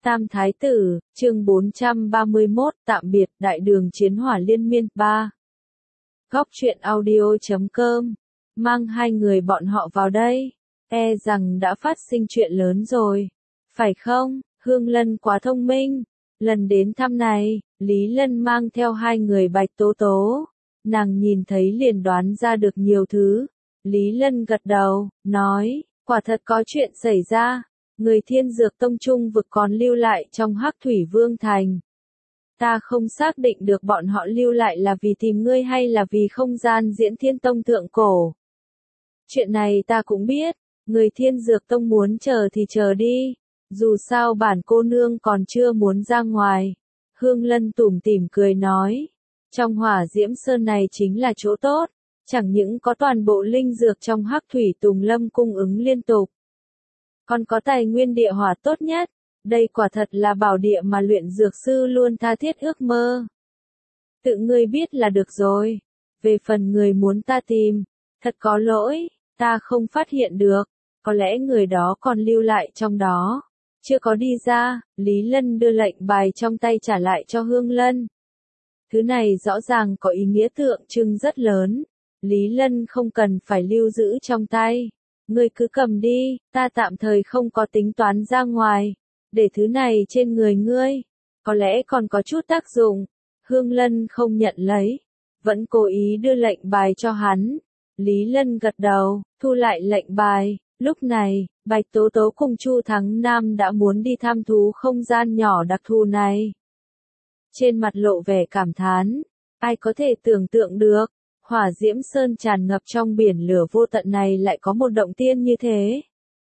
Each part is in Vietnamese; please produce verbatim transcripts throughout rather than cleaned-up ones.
Tam Thái Tử, chương bốn trăm ba mươi mốt, tạm biệt, Đại Đường Chiến Hỏa Liên Miên, ba. Góc truyện audio chấm com, mang hai người bọn họ vào đây, e rằng đã phát sinh chuyện lớn rồi. Phải không, Hương Lân quá thông minh. Lần đến thăm này, Lý Lân mang theo hai người Bạch Tố Tố. Nàng nhìn thấy liền đoán ra được nhiều thứ. Lý Lân gật đầu, nói, quả thật có chuyện xảy ra. Người Thiên Dược Tông Trung vực còn lưu lại trong Hắc Thủy Vương Thành. Ta không xác định được bọn họ lưu lại là vì tìm ngươi hay là vì không gian diễn Thiên Tông thượng cổ. Chuyện này ta cũng biết, người Thiên Dược Tông muốn chờ thì chờ đi, dù sao bản cô nương còn chưa muốn ra ngoài. Hương Lân tủm tỉm cười nói, trong Hỏa Diễm Sơn này chính là chỗ tốt, chẳng những có toàn bộ linh dược trong Hắc Thủy Tùng Lâm cung ứng liên tục, còn có tài nguyên địa hỏa tốt nhất. Đây quả thật là bảo địa mà luyện dược sư luôn tha thiết ước mơ. Tự ngươi biết là được rồi. Về phần người muốn ta tìm, thật có lỗi, ta không phát hiện được. Có lẽ người đó còn lưu lại trong đó, chưa có đi ra. Lý Lân đưa lệnh bài trong tay trả lại cho Hương Lân. Thứ này rõ ràng có ý nghĩa tượng trưng rất lớn. Lý Lân không cần phải lưu giữ trong tay. Ngươi cứ cầm đi, ta tạm thời không có tính toán ra ngoài. Để thứ này trên người ngươi, có lẽ còn có chút tác dụng. Hương Lân không nhận lấy, vẫn cố ý đưa lệnh bài cho hắn. Lý Lân gật đầu, thu lại lệnh bài. Lúc này, Bạch Tố Tố cùng Chu Thắng Nam đã muốn đi thăm thú không gian nhỏ đặc thù này. Trên mặt lộ vẻ cảm thán, ai có thể tưởng tượng được, Hỏa Diễm Sơn tràn ngập trong biển lửa vô tận này lại có một động tiên như thế.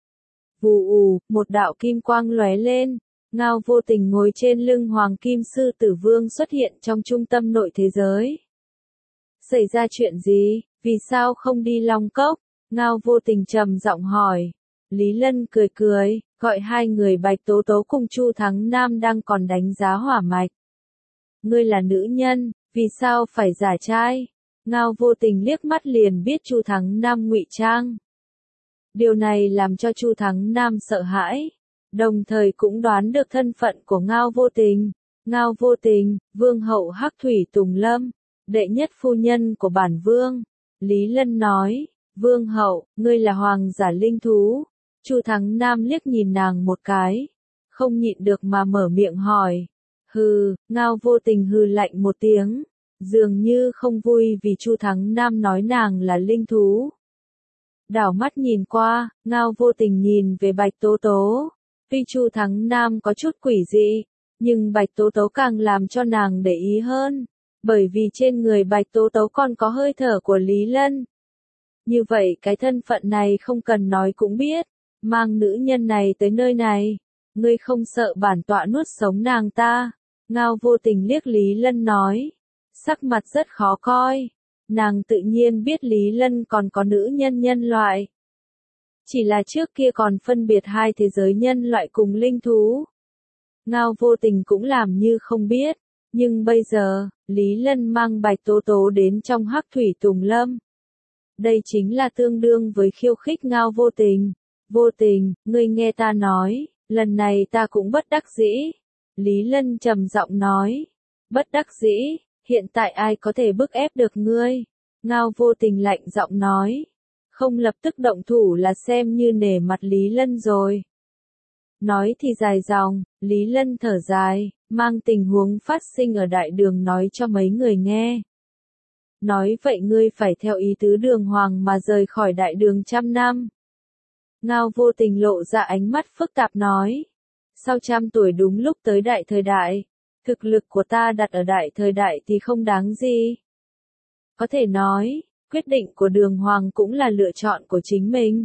Vù ù, một đạo kim quang lóe lên, Ngao Vô Tình ngồi trên lưng Hoàng Kim Sư Tử Vương xuất hiện trong trung tâm nội thế giới. Xảy ra chuyện gì, vì sao không đi Long Cốc? Ngao Vô Tình trầm giọng hỏi. Lý Lân cười cười, gọi hai người Bạch Tố Tố cùng Chu Thắng Nam đang còn đánh giá hỏa mạch. Ngươi là nữ nhân, vì sao phải giả trai? Ngao Vô Tình liếc mắt liền biết Chu Thắng Nam ngụy trang. Điều này làm cho Chu Thắng Nam sợ hãi, đồng thời cũng đoán được thân phận của Ngao Vô Tình. Ngao Vô Tình, Vương hậu Hắc Thủy Tùng Lâm, đệ nhất phu nhân của bản vương. Lý Lân nói, Vương hậu, ngươi là hoàng giả linh thú. Chu Thắng Nam liếc nhìn nàng một cái, không nhịn được mà mở miệng hỏi. Hừ, Ngao Vô Tình hừ lạnh một tiếng, dường như không vui vì Chu Thắng Nam nói nàng là linh thú. Đảo mắt nhìn qua, Ngao Vô Tình nhìn về Bạch Tố Tố. Tuy Chu Thắng Nam có chút quỷ dị, nhưng Bạch Tố Tố càng làm cho nàng để ý hơn, bởi vì trên người Bạch Tố Tố còn có hơi thở của Lý Lân. Như vậy cái thân phận này không cần nói cũng biết, mang nữ nhân này tới nơi này, ngươi không sợ bản tọa nuốt sống nàng ta? Ngao Vô Tình liếc Lý Lân nói, sắc mặt rất khó coi. Nàng tự nhiên biết Lý Lân còn có nữ nhân nhân loại. Chỉ là trước kia còn phân biệt hai thế giới nhân loại cùng linh thú. Ngao Vô Tình cũng làm như không biết, nhưng bây giờ, Lý Lân mang Bạch Tố Tố đến trong Hắc Thủy Tùng Lâm. Đây chính là tương đương với khiêu khích Ngao Vô Tình. Vô Tình, ngươi nghe ta nói, lần này ta cũng bất đắc dĩ. Lý Lân trầm giọng nói, bất đắc dĩ. Hiện tại ai có thể bức ép được ngươi? Ngao Vô Tình lạnh giọng nói. Không lập tức động thủ là xem như nể mặt Lý Lân rồi. Nói thì dài dòng, Lý Lân thở dài, mang tình huống phát sinh ở đại đường nói cho mấy người nghe. Nói vậy ngươi phải theo ý tứ Đường Hoàng mà rời khỏi đại đường trăm năm. Ngao Vô Tình lộ ra ánh mắt phức tạp nói. Sau trăm tuổi đúng lúc tới đại thời đại. Thực lực của ta đặt ở đại thời đại thì không đáng gì. Có thể nói, quyết định của Đường Hoàng cũng là lựa chọn của chính mình.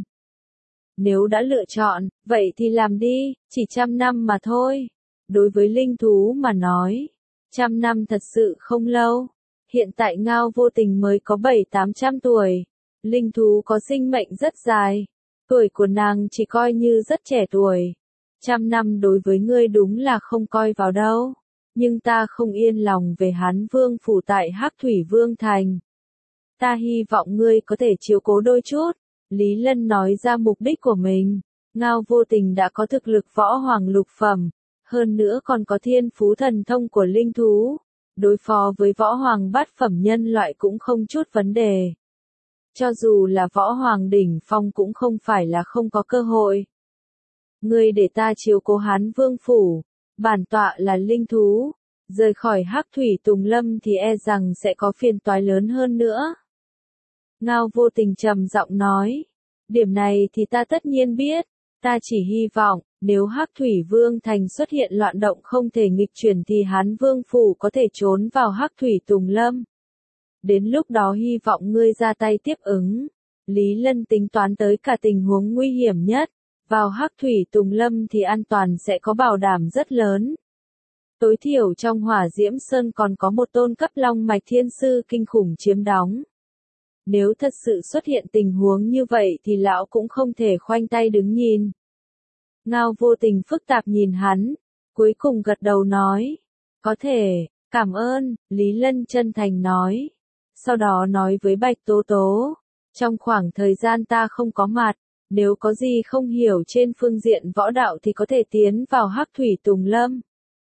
Nếu đã lựa chọn, vậy thì làm đi, chỉ trăm năm mà thôi. Đối với linh thú mà nói, trăm năm thật sự không lâu. Hiện tại Ngao Vô Tình mới có bảy tám trăm tuổi. Linh thú có sinh mệnh rất dài. Tuổi của nàng chỉ coi như rất trẻ tuổi. Trăm năm đối với ngươi đúng là không coi vào đâu. Nhưng ta không yên lòng về Hán Vương phủ tại Hắc Thủy Vương Thành. Ta hy vọng ngươi có thể chiếu cố đôi chút. Lý Lân nói ra mục đích của mình. Ngao Vô Tình đã có thực lực võ hoàng lục phẩm, Hơn nữa còn có thiên phú thần thông của linh thú. Đối phó với võ hoàng bát phẩm nhân loại cũng không chút vấn đề. Cho dù là võ hoàng đỉnh phong cũng không phải là không có cơ hội. Ngươi để ta chiếu cố Hán Vương phủ, bản tọa là linh thú, rời khỏi Hắc Thủy Tùng Lâm thì e rằng sẽ có phiền toái lớn hơn nữa. Ngao Vô Tình trầm giọng nói, điểm này thì ta tất nhiên biết, ta chỉ hy vọng, nếu Hắc Thủy Vương thành xuất hiện loạn động không thể nghịch chuyển thì Hán Vương phủ có thể trốn vào Hắc Thủy Tùng Lâm. Đến lúc đó hy vọng ngươi ra tay tiếp ứng. Lý Lân tính toán tới cả tình huống nguy hiểm nhất, vào Hắc Thủy Tùng Lâm thì an toàn sẽ có bảo đảm rất lớn. Tối thiểu trong Hỏa Diễm Sơn còn có một tôn cấp long mạch thiên sư kinh khủng chiếm đóng. Nếu thật sự xuất hiện tình huống như vậy thì lão cũng không thể khoanh tay đứng nhìn. Ngao Vô Tình phức tạp nhìn hắn, cuối cùng gật đầu nói, có thể, cảm ơn, Lý Lân chân thành nói. Sau đó nói với Bạch Tố Tố, trong khoảng thời gian ta không có mặt, nếu có gì không hiểu trên phương diện võ đạo thì có thể tiến vào Hắc Thủy Tùng Lâm.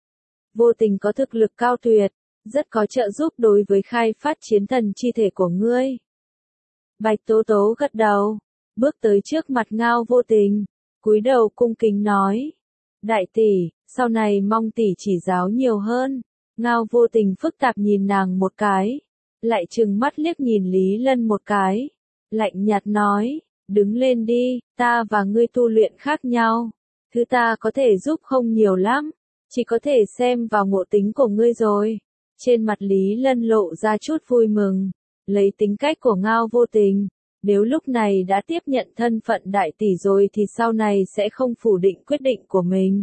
Vô Tình có thực lực cao tuyệt, rất có trợ giúp đối với khai phát chiến thần chi thể của ngươi. Bạch Tố Tố gật đầu, bước tới trước mặt Ngao Vô Tình, cúi đầu cung kính nói, đại tỷ, sau này mong tỷ chỉ giáo nhiều hơn. Ngao Vô Tình phức tạp nhìn nàng một cái, lại trừng mắt liếc nhìn Lý Lân một cái, lạnh nhạt nói, đứng lên đi, ta và ngươi tu luyện khác nhau, thứ ta có thể giúp không nhiều lắm, chỉ có thể xem vào ngộ tính của ngươi rồi. Trên mặt Lý Lân lộ ra chút vui mừng, lấy tính cách của Ngao Vô Tình, nếu lúc này đã tiếp nhận thân phận đại tỷ rồi thì sau này sẽ không phủ định quyết định của mình.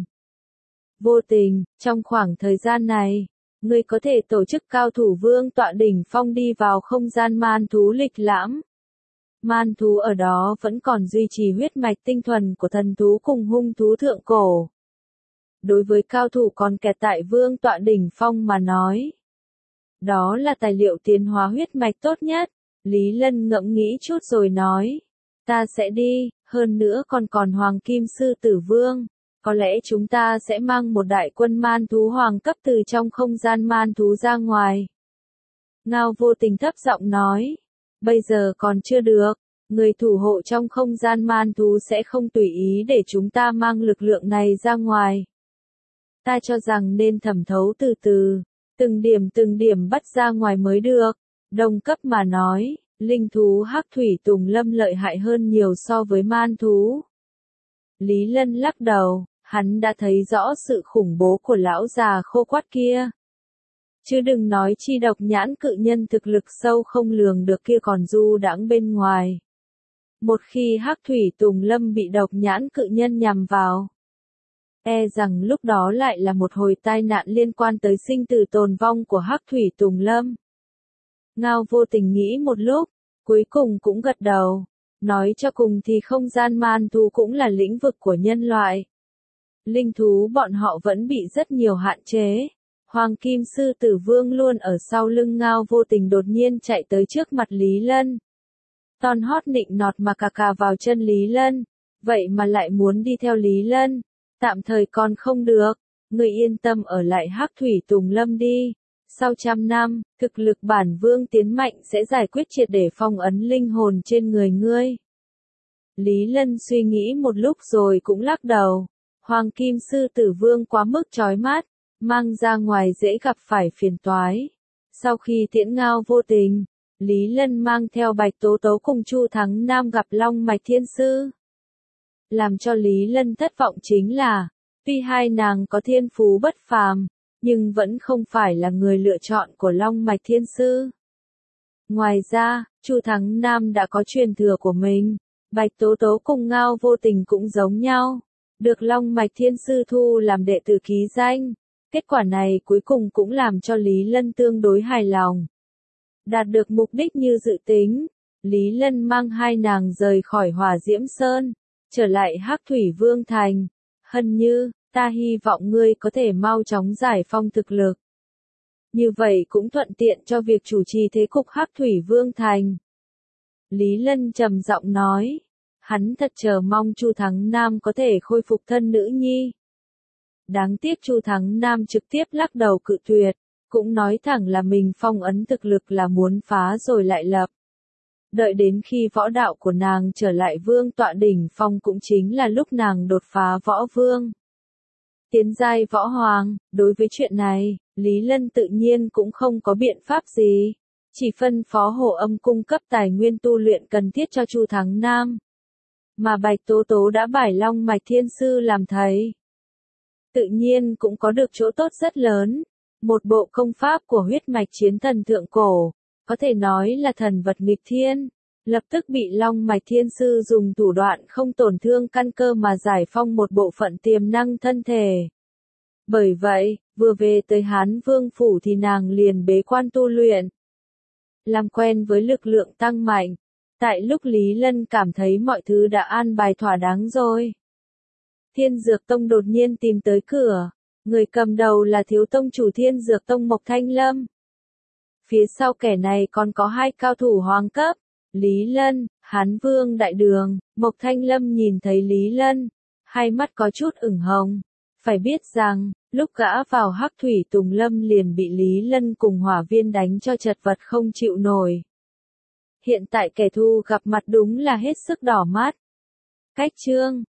Vô Tình, trong khoảng thời gian này, ngươi có thể tổ chức cao thủ vương tọa đỉnh phong đi vào không gian man thú lịch lãm. Man thú ở đó vẫn còn duy trì huyết mạch tinh thuần của thần thú cùng hung thú thượng cổ. Đối với cao thủ còn kẹt tại vương tọa đỉnh phong mà nói, đó là tài liệu tiến hóa huyết mạch tốt nhất. Lý Lân ngẫm nghĩ chút rồi nói, ta sẽ đi, hơn nữa còn còn Hoàng Kim Sư Tử Vương. Có lẽ chúng ta sẽ mang một đại quân man thú hoàng cấp từ trong không gian man thú ra ngoài. Ngao Vô Tình thấp giọng nói, bây giờ còn chưa được, người thủ hộ trong không gian man thú sẽ không tùy ý để chúng ta mang lực lượng này ra ngoài. Ta cho rằng nên thẩm thấu từ từ, từng điểm từng điểm bắt ra ngoài mới được. Đồng cấp mà nói, linh thú Hắc Thủy Tùng Lâm lợi hại hơn nhiều so với man thú. Lý Lân lắc đầu, hắn đã thấy rõ sự khủng bố của lão già khô quắt kia. Chứ đừng nói chi độc nhãn cự nhân thực lực sâu không lường được kia còn du đãng bên ngoài. Một khi Hắc Thủy Tùng Lâm bị độc nhãn cự nhân nhằm vào, e rằng lúc đó lại là một hồi tai nạn liên quan tới sinh tử tồn vong của Hắc Thủy Tùng Lâm. Ngao Vô Tình nghĩ một lúc, cuối cùng cũng gật đầu, nói cho cùng thì không gian man thú cũng là lĩnh vực của nhân loại. Linh thú bọn họ vẫn bị rất nhiều hạn chế. Hoàng Kim Sư Tử Vương luôn ở sau lưng Ngao Vô Tình đột nhiên chạy tới trước mặt Lý Lân. Ton hót nịnh nọt mà cà cà vào chân Lý Lân, vậy mà lại muốn đi theo Lý Lân. Tạm thời còn không được, người yên tâm ở lại Hắc Thủy Tùng Lâm đi. Sau trăm năm, thực lực bản vương tiến mạnh sẽ giải quyết triệt để phong ấn linh hồn trên người ngươi. Lý Lân suy nghĩ một lúc rồi cũng lắc đầu. Hoàng Kim Sư Tử Vương quá mức chói mắt, mang ra ngoài dễ gặp phải phiền toái. Sau khi tiễn Ngao Vô Tình, Lý Lân mang theo Bạch Tố Tố cùng Chu Thắng Nam gặp Long Mạch Thiên Sư. Làm cho Lý Lân thất vọng chính là, tuy hai nàng có thiên phú bất phàm, nhưng vẫn không phải là người lựa chọn của Long Mạch Thiên Sư. Ngoài ra, Chu Thắng Nam đã có truyền thừa của mình, Bạch Tố Tố cùng Ngao Vô Tình cũng giống nhau, được Long Mạch Thiên Sư thu làm đệ tử ký danh. Kết quả này cuối cùng cũng làm cho Lý Lân tương đối hài lòng. Đạt được mục đích như dự tính, Lý Lân mang hai nàng rời khỏi Hỏa Diễm Sơn, trở lại Hắc Thủy Vương Thành. Hân Như, ta hy vọng ngươi có thể mau chóng giải phong thực lực. Như vậy cũng thuận tiện cho việc chủ trì thế cục Hắc Thủy Vương Thành. Lý Lân trầm giọng nói, hắn thật chờ mong Chu Thắng Nam có thể khôi phục thân nữ nhi. đáng tiếc Chu Thắng Nam trực tiếp lắc đầu cự tuyệt, cũng nói thẳng là mình phong ấn thực lực là muốn phá rồi lại lập. Đợi đến khi võ đạo của nàng trở lại vương tọa đỉnh phong cũng chính là lúc nàng đột phá võ vương. Tiến giai võ hoàng, đối với chuyện này, Lý Lân tự nhiên cũng không có biện pháp gì, chỉ phân phó Hồ Âm cung cấp tài nguyên tu luyện cần thiết cho Chu Thắng Nam. Mà Bạch Tố Tố đã bài Long Mạch Thiên Sư làm thầy. Tự nhiên cũng có được chỗ tốt rất lớn, một bộ công pháp của huyết mạch chiến thần thượng cổ, có thể nói là thần vật nghịch thiên, lập tức bị Long Mạch Thiên Sư dùng thủ đoạn không tổn thương căn cơ mà giải phong một bộ phận tiềm năng thân thể. Bởi vậy, vừa về tới Hán Vương Phủ thì nàng liền bế quan tu luyện. Làm quen với lực lượng tăng mạnh, tại lúc Lý Lân cảm thấy mọi thứ đã an bài thỏa đáng rồi. Thiên Dược Tông đột nhiên tìm tới cửa, người cầm đầu là thiếu tông chủ Thiên Dược Tông Mộc Thanh Lâm. Phía sau kẻ này còn có hai cao thủ hoàng cấp, Lý Lân, Hán Vương Đại Đường. Mộc Thanh Lâm nhìn thấy Lý Lân, hai mắt có chút ửng hồng. Phải biết rằng, lúc gã vào Hắc Thủy Tùng Lâm liền bị Lý Lân cùng Hỏa Viên đánh cho chật vật không chịu nổi. Hiện tại kẻ thù gặp mặt đúng là hết sức đỏ mắt. Cách chương